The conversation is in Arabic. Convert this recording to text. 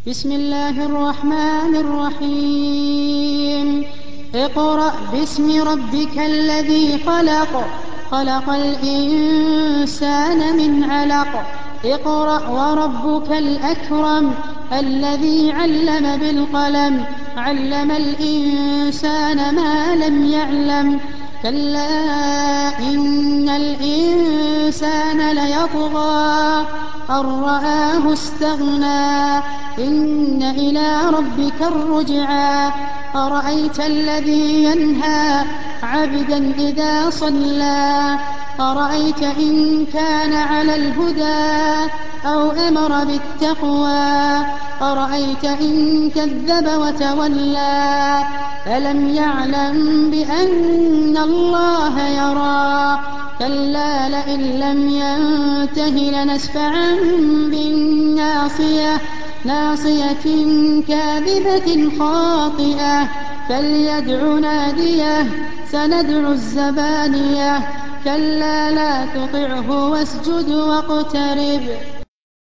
بسم الله الرحمن الرحيم. اقرأ باسم ربك الذي خلق، خلق الإنسان من علق. اقرأ وربك الأكرم الذي علم بالقلم، علم الإنسان ما لم يعلم. كلا إن الإنسان ليطغى أن رآه استغنى، إن إلى ربك الرجعى. أرأيت الذي ينهى عبدا إذا صلى، أرأيت إن كان على الهدى أو أمر بالتقوى، أرأيت إن كذب وتولى. ألم يعلم بأن الله يرى، كلا لئن لم ينته لنسفعا بالناصية، ناصية كاذبة خاطئة، فليدع ناديه سندع الزبانية. كلا لا تطعه واسجد واقترب.